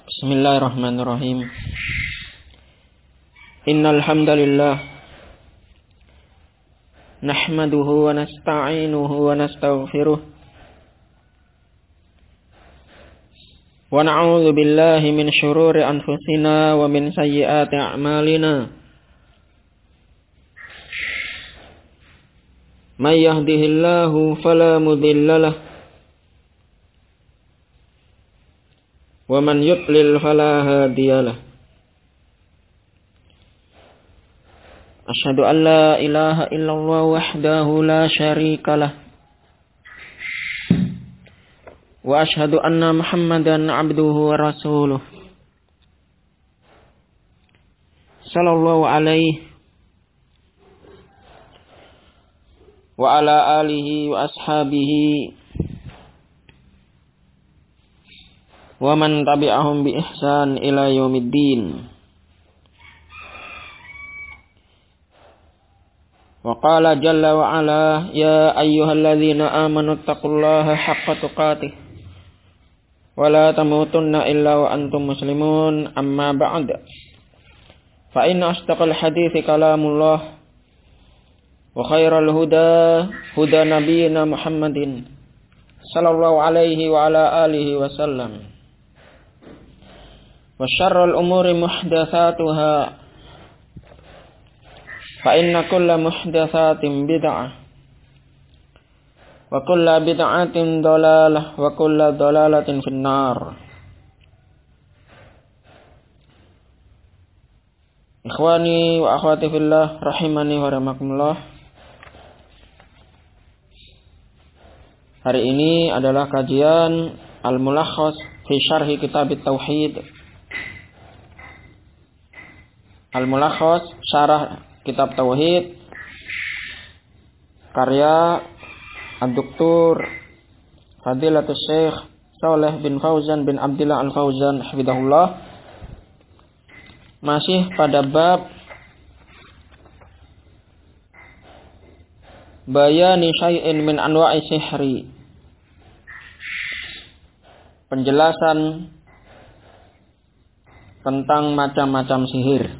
Bismillahirrahmanirrahim. Innal hamdalillah nahmaduhu wa nasta'inuhu wa nastaghfiruh wa na'udzu billahi min syururi anfusina wa min sayyiati a'malina. May yahdihillahu fala mudhillalah wa man yudlil fala hadiyalah. Asyhadu an la ilaha illallah wahdahu la syarikalah wa asyhadu anna Muhammadan abduhu wa rasuluh sallallahu alaihi wa ala alihi wa ashabihi wa man tabi'ahum bi ihsan ila yaumiddin. Wa qala jalla wa ala ya ayyuhalladzina amanu taqullaha haqqa tuqatih wa la tamutunna illa wa antum muslimun, amma ba'd. Fa inna asdaqal hadithi kalamullah wa khairal huda huda nabiyyina Muhammadin sallallahu alaihi wa ala alihi wa sallam. Wa syarrul umuri muhdatsatuha fa inna kulla muhdatsatin bid'ah wa kulla bid'atin dhalalah wa kulla dhalalatin finnar. Ikhwani wa akhwati fillah rahimani wa rahimakumullah. Hari ini adalah kajian Al-Mulakhas fi Syarhi Kitab Tauhid. Al-Mulakhas Syarah Kitab Tauhid karya Ad-Doktor Fadilatul Syekh Shalih bin Fauzan bin Abdillah Al-Fauzan hafizahullah. Masih pada bab bayani syai'in min anwa'i sihri, penjelasan tentang macam-macam sihir.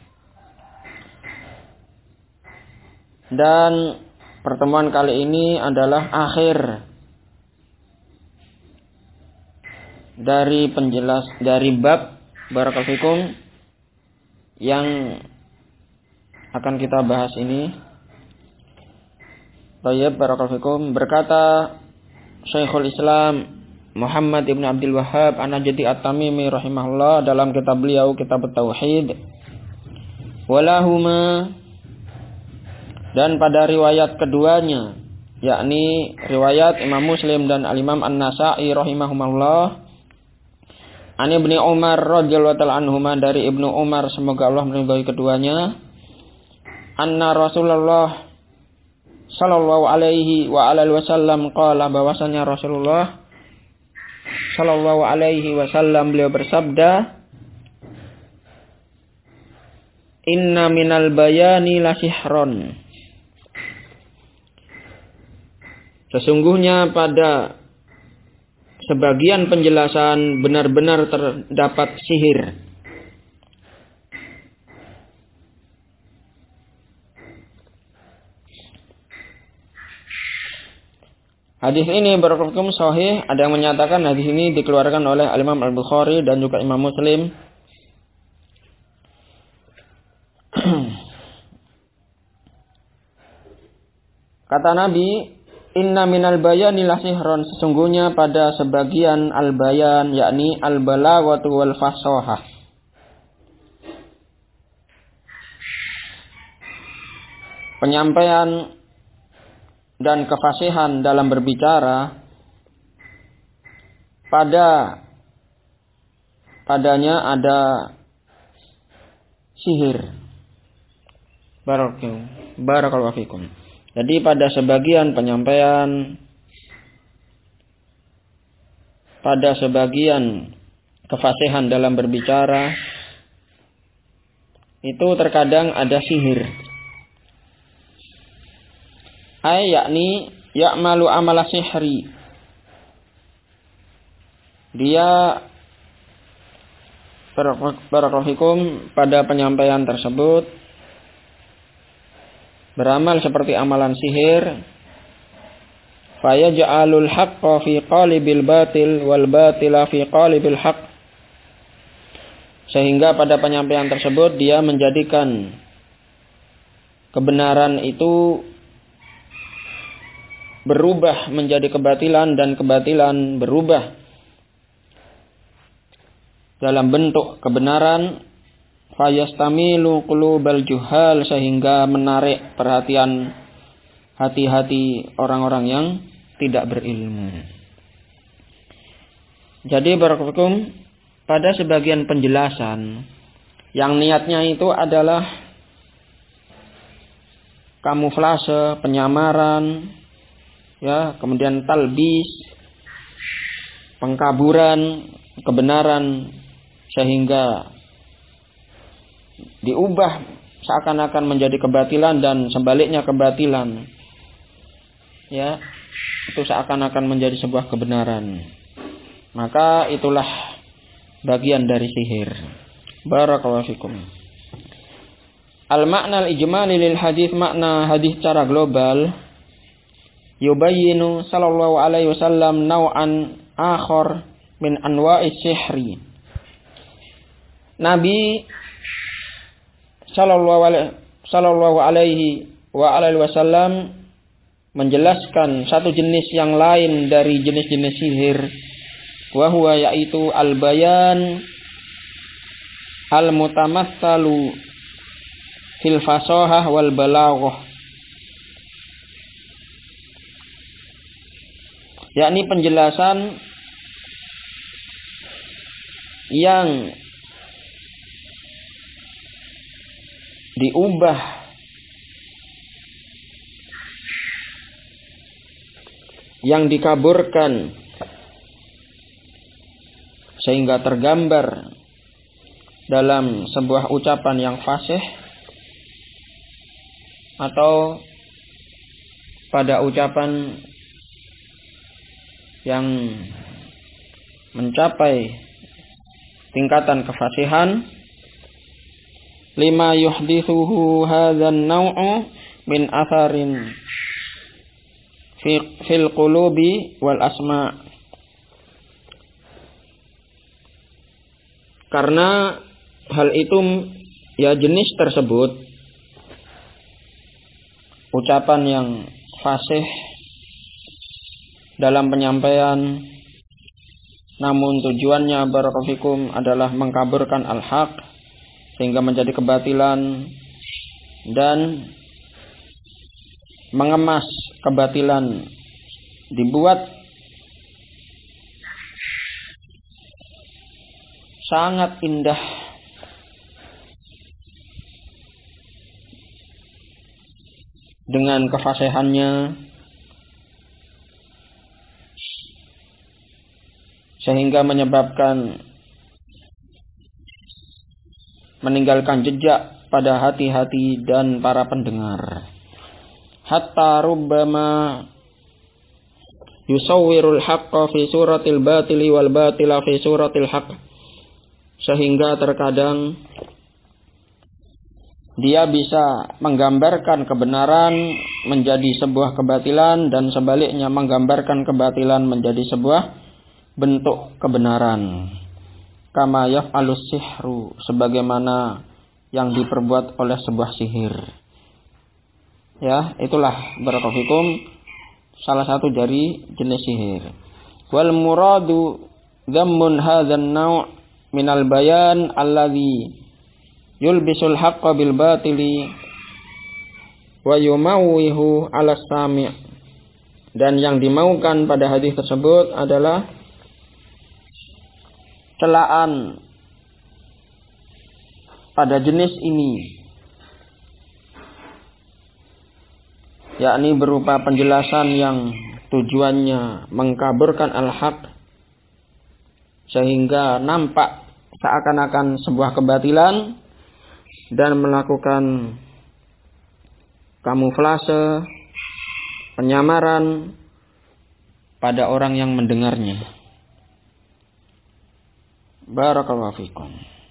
Dan pertemuan kali ini adalah akhir dari bab barakallahu fikum yang akan kita bahas ini. Baik, barakallahu fikum. Berkata Syekhul Islam Muhammad ibn Abdul Wahhab An-Najdi At-Tamimi rahimahullah dalam kitab beliau Kitab Tauhid, walahuma, dan pada riwayat keduanya, yakni riwayat Imam Muslim dan Al-Imam An-Nasa'i rahimahumullah, an Ibnu Umar radhiyallahu ta'ala anhuma, dari Ibnu Umar semoga Allah meridhai keduanya, anna Rasulullah sallallahu alaihi wa alihi wasallam qala, bahwasanya Rasulullah sallallahu alaihi wasallam beliau bersabda, inna minal bayani lasihron, sesungguhnya pada sebagian penjelasan benar-benar terdapat sihir. Hadis ini barakallahu sahih. Ada yang menyatakan hadis ini dikeluarkan oleh Al-Imam Al-Bukhari dan juga Imam Muslim. Kata Nabi, inna minal bayani lasihron, sesungguhnya pada sebagian al-bayan, yakni al-balaghatu wal fasahah, penyampaian dan kefasihan dalam berbicara, padanya ada sihir. Barakallahu fikum. Jadi pada sebagian penyampaian, pada sebagian kefasihan dalam berbicara, itu terkadang ada sihir. Yakni ya'malu amala sihri, dia barakallahu fikum pada penyampaian tersebut beramal seperti amalan sihir, fayaj'alul haqqa fi qalibil batil wal batila fi qalibil haqq, sehingga pada penyampaian tersebut dia menjadikan kebenaran itu berubah menjadi kebatilan dan kebatilan berubah dalam bentuk kebenaran, fayastamilu qulubal juhal, sehingga menarik perhatian hati-hati orang-orang yang tidak berilmu. Jadi barakallahu pada sebagian penjelasan yang niatnya itu adalah kamuflase, penyamaran, ya, kemudian talbis, pengkaburan kebenaran sehingga diubah seakan-akan menjadi kebatilan dan sebaliknya kebatilan, ya, itu seakan-akan menjadi sebuah kebenaran. Maka itulah bagian dari sihir. Barakallahu fikum. Al-makna al-ijmali lil hadis, makna hadis secara global, yubayyinu sallallahu alaihi wasallam naw'an akhar min anwa'is sihri. Nabi sallallahu alaihi wasallam menjelaskan satu jenis yang lain dari jenis-jenis sihir, wa huwa yaitu al-bayan al-mutamatsalu fil fasahah wal balaghah, yakni penjelasan yang diubah yang dikaburkan sehingga tergambar dalam sebuah ucapan yang fasih atau pada ucapan yang mencapai tingkatan kefasihan, lima yuhdithuhu hadzan naw'u min atharin fil qulubi wal asma. Karena hal itu, ya, jenis tersebut, ucapan yang fasih dalam penyampaian, namun tujuannya barakallahu fikum adalah mengkaburkan al-haq sehingga menjadi kebatilan dan mengemas kebatilan, dibuat sangat indah dengan kefasihannya sehingga menyebabkan meninggalkan jejak pada hati-hati dan para pendengar. Hatta rubbama yusawwirul haqqa fi suratil batili wal batila fi suratil haqq, sehingga terkadang dia bisa menggambarkan kebenaran menjadi sebuah kebatilan dan sebaliknya menggambarkan kebatilan menjadi sebuah bentuk kebenaran. Kama yaf'alus sihru, sebagaimana yang diperbuat oleh sebuah sihir. Ya, itulah barakallahu fikum salah satu dari jenis sihir. Wal muradu dhammun hadzan naw' minal bayan alladhi yulbisul haqqa bil batili wa yumawwihu 'ala sami'. Dan yang dimaukan pada hadis tersebut adalah celaan pada jenis ini, yakni berupa penjelasan yang tujuannya mengkaburkan al-haq sehingga nampak seakan-akan sebuah kebatilan dan melakukan kamuflase, penyamaran pada orang yang mendengarnya. Barakallahu fikum.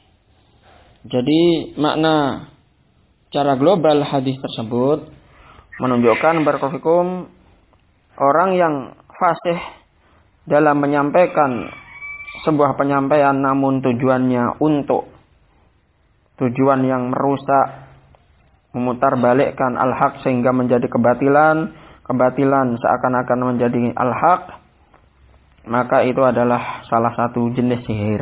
Jadi makna secara global hadis tersebut menunjukkan barakallahu orang yang fasih dalam menyampaikan sebuah penyampaian namun tujuannya untuk tujuan yang merusak, memutarbalikkan al-haq sehingga menjadi kebatilan, kebatilan seakan-akan menjadi al-haq, maka itu adalah salah satu jenis sihir.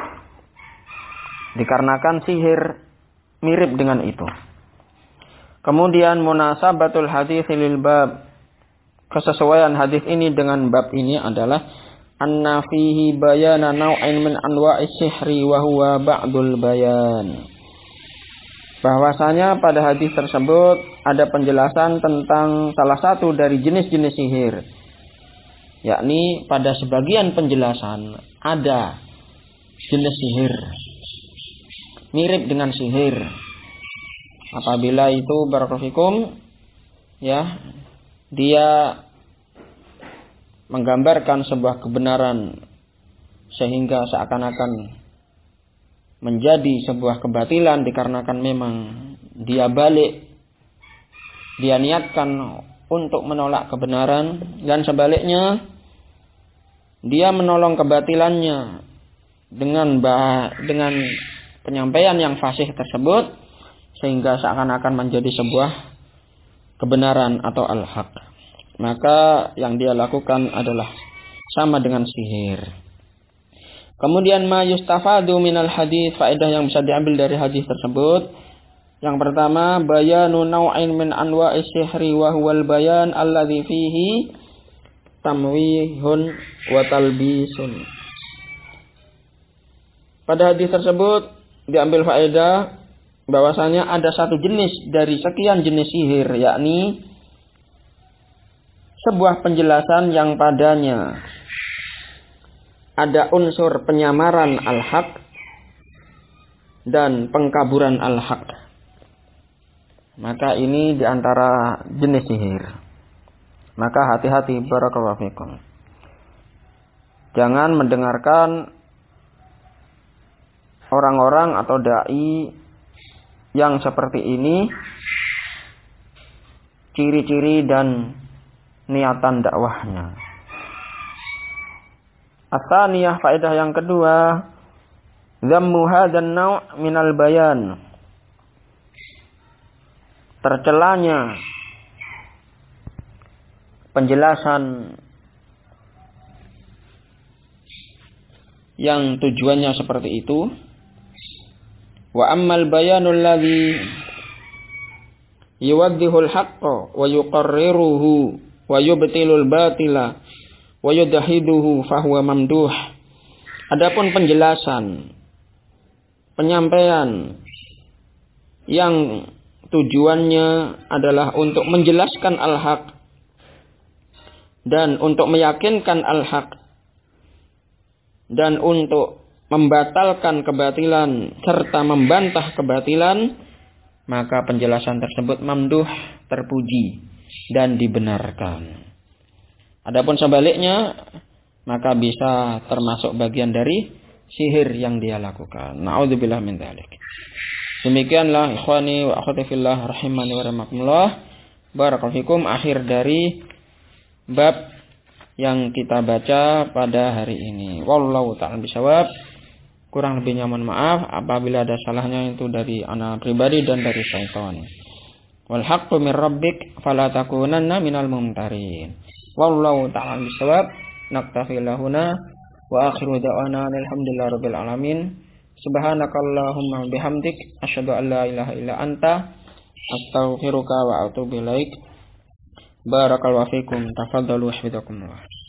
Dikarenakan sihir mirip dengan itu. Kemudian munasabatul hadits lil bab, kesesuaian hadis ini dengan bab ini adalah anna fihi bayana naw'in min anwa'is sihri wa huwa ba'dul bayan. Bahwasanya pada hadis tersebut ada penjelasan tentang salah satu dari jenis-jenis sihir. Yakni pada sebagian penjelasan ada jenis sihir mirip dengan sihir. Apabila itu barakallahu ya, dia menggambarkan sebuah kebenaran sehingga seakan-akan menjadi sebuah kebatilan dikarenakan memang dia balik, dia niatkan untuk menolak kebenaran, dan sebaliknya dia menolong kebatilannya dengan penyampaian yang fasih tersebut sehingga seakan-akan menjadi sebuah kebenaran atau al-haq. Maka yang dia lakukan adalah sama dengan sihir. Kemudian ma yustafadu minal hadis, faedah yang bisa diambil dari hadis tersebut. Yang pertama, bayanu naw'in min anwa'is sihri wa huwal bayan alladzi fihi tamwihun wa talbisun. Pada hadis tersebut diambil faedah bahwasanya ada satu jenis dari sekian jenis sihir, yakni sebuah penjelasan yang padanya ada unsur penyamaran al-haq dan pengkaburan al-haq. Maka ini diantara jenis sihir. Maka hati-hati barakallahu fikum. Jangan mendengarkan orang-orang atau dai yang seperti ini, ciri-ciri dan niatan dakwahnya. As-saniyah, faedah yang kedua, dhammu hadan naw' minal bayan. Tercelanya penjelasan yang tujuannya seperti itu. Wa ammal bayanul ladzi yuwaddihul haqqa wa yuqarriruhu wa yubtilul batila wa yudahiduhu fahuwa mamduh. Adapun penjelasan, penyampaian yang tujuannya adalah untuk menjelaskan al-haq dan untuk meyakinkan al-haq dan untuk membatalkan kebatilan serta membantah kebatilan, maka penjelasan tersebut mamduh, terpuji dan dibenarkan. Adapun sebaliknya, maka bisa termasuk bagian dari sihir yang dia lakukan. Na'udzubillah min dzalik. Demikianlah ikhwani wa akhwati fillah rahimani wa rahimakumullah. Barakallahu fikum, akhir dari bab yang kita baca pada hari ini. Wallahu ta'ala bishawab. Kurang lebihnya mohon maaf apabila ada salahnya itu dari ana pribadi dan dari syaitan. Wal haqqu mir rabbik fala takunanna minal mumtarin. Wallahu ta'ala bishawab. Naktafi lahuna wa akhiru da'wana alhamdulillahirabbil alamin. Subhanakallahumma bihamdik asyhadu an la ilaha illa anta astaghfiruka wa atubu ilaik. Barakallahu fikum. Tafadhalu hafizakumullah.